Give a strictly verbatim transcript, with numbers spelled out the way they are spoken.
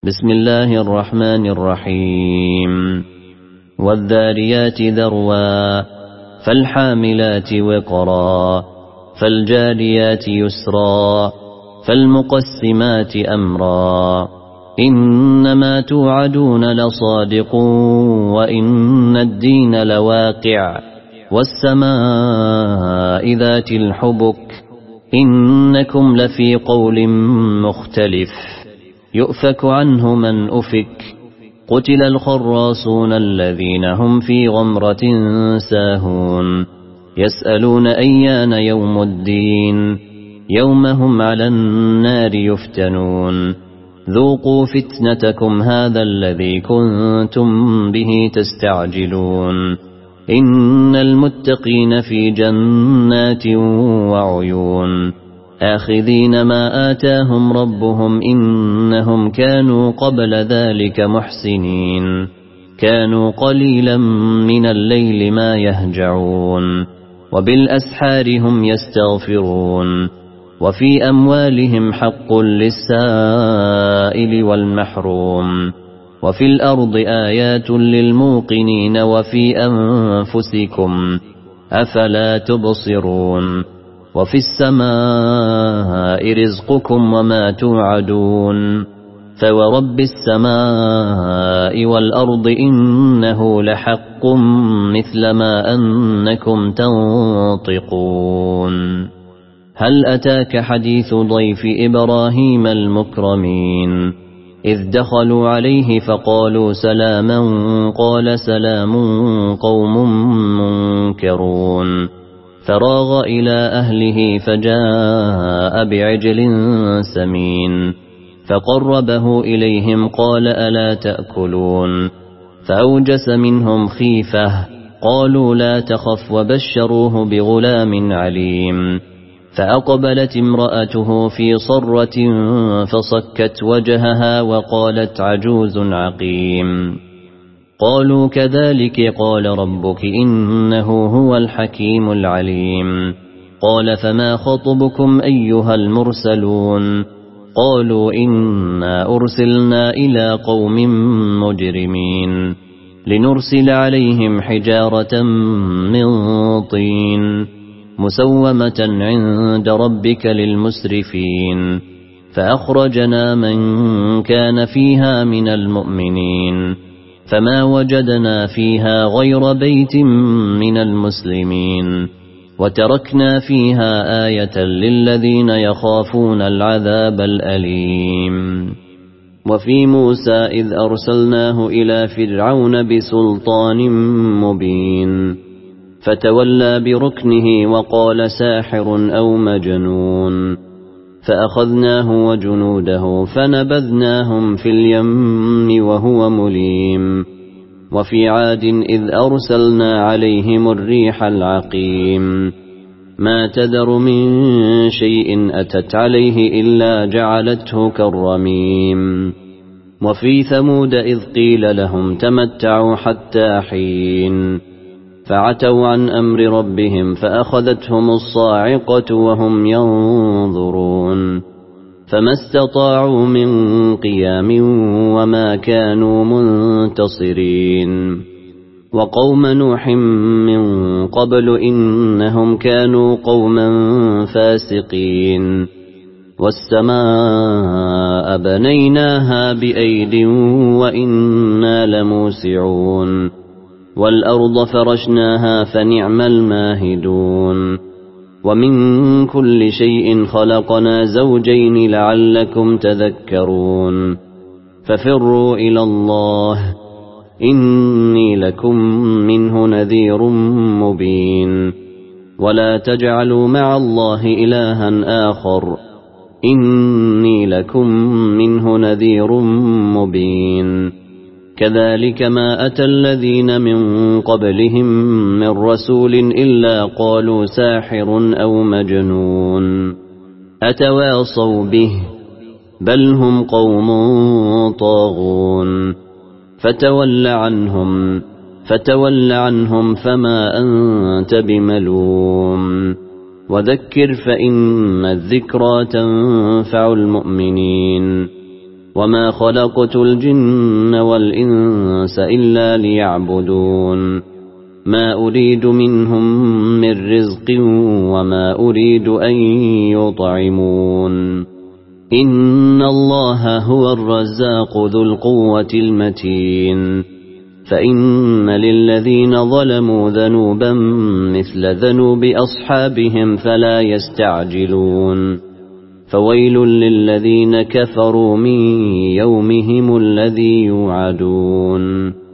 بسم الله الرحمن الرحيم والذاريات ذروا فالحاملات وقرا فالجاريات يسرا فالمقسمات أمرا إنما توعدون لصادق وإن الدين لواقع والسماء ذات الحبك إنكم لفي قول مختلف يؤفك عنه من أفك قتل الخراصون الذين هم في غمرة ساهون يسألون أيان يوم الدين يوم هم على النار يفتنون ذوقوا فتنتكم هذا الذي كنتم به تستعجلون إن المتقين في جنات وعيون آخذين ما آتاهم ربهم إنهم كانوا قبل ذلك محسنين كانوا قليلا من الليل ما يهجعون وبالأسحار هم يستغفرون وفي أموالهم حق للسائل والمحروم وفي الأرض آيات للموقنين وفي أنفسكم أفلا تبصرون وفي السماء رزقكم وما توعدون فورب السماء والأرض إنه لحق مثل ما أنكم تنطقون هل أتاك حديث ضيف إبراهيم المكرمين إذ دخلوا عليه فقالوا سلاما قال سلام قوم منكرون فراغ إلى أهله فجاء بعجل سمين فقربه إليهم قال ألا تأكلون فأوجس منهم خيفة قالوا لا تخف وبشروه بغلام عليم فأقبلت امرأته في صرة فصكت وجهها وقالت عجوز عقيم قالوا كذلك قال ربك إنه هو الحكيم العليم قال فما خطبكم أيها المرسلون قالوا إنا أرسلنا إلى قوم مجرمين لنرسل عليهم حجارة من طين مسومة عند ربك للمسرفين فأخرجنا من كان فيها من المؤمنين فما وجدنا فيها غير بيت من المسلمين وتركنا فيها آية للذين يخافون العذاب الأليم وفي موسى إذ أرسلناه إلى فرعون بسلطان مبين فتولى بركنه وقال ساحر أو مجنون فأخذناه وجنوده فنبذناهم في اليم وهو مليم وفي عاد إذ أرسلنا عليهم الريح العقيم ما تذر من شيء أتت عليه إلا جعلته كالرميم وفي ثمود إذ قيل لهم تمتعوا حتى حين فعتوا عن أمر ربهم فأخذتهم الصاعقة وهم ينظرون فما استطاعوا من قيام وما كانوا منتصرين وقوم نوح من قبل إنهم كانوا قوما فاسقين والسماء بنيناها بأيد وإنا لموسعون والأرض فرشناها فنعم الماهدون ومن كل شيء خلقنا زوجين لعلكم تذكرون ففروا إلى الله إني لكم منه نذير مبين ولا تجعلوا مع الله إلها آخر إني لكم منه نذير مبين كذلك ما أتى الذين من قبلهم من رسول إلا قالوا ساحر أو مجنون أتواصوا به بل هم قوم طاغون فتول عنهم فتول عنهم فما أنت بملوم وذكر فإن الذكرى تنفع المؤمنين وما خلقت الجن والإنس إلا ليعبدون ما أريد منهم من رزق وما أريد أن يطعمون إن الله هو الرزاق ذو القوة المتين فإن للذين ظلموا ذنوبا مثل ذنوب أصحابهم فلا يستعجلون فويل للذين كفروا من يومهم الذي يوعدون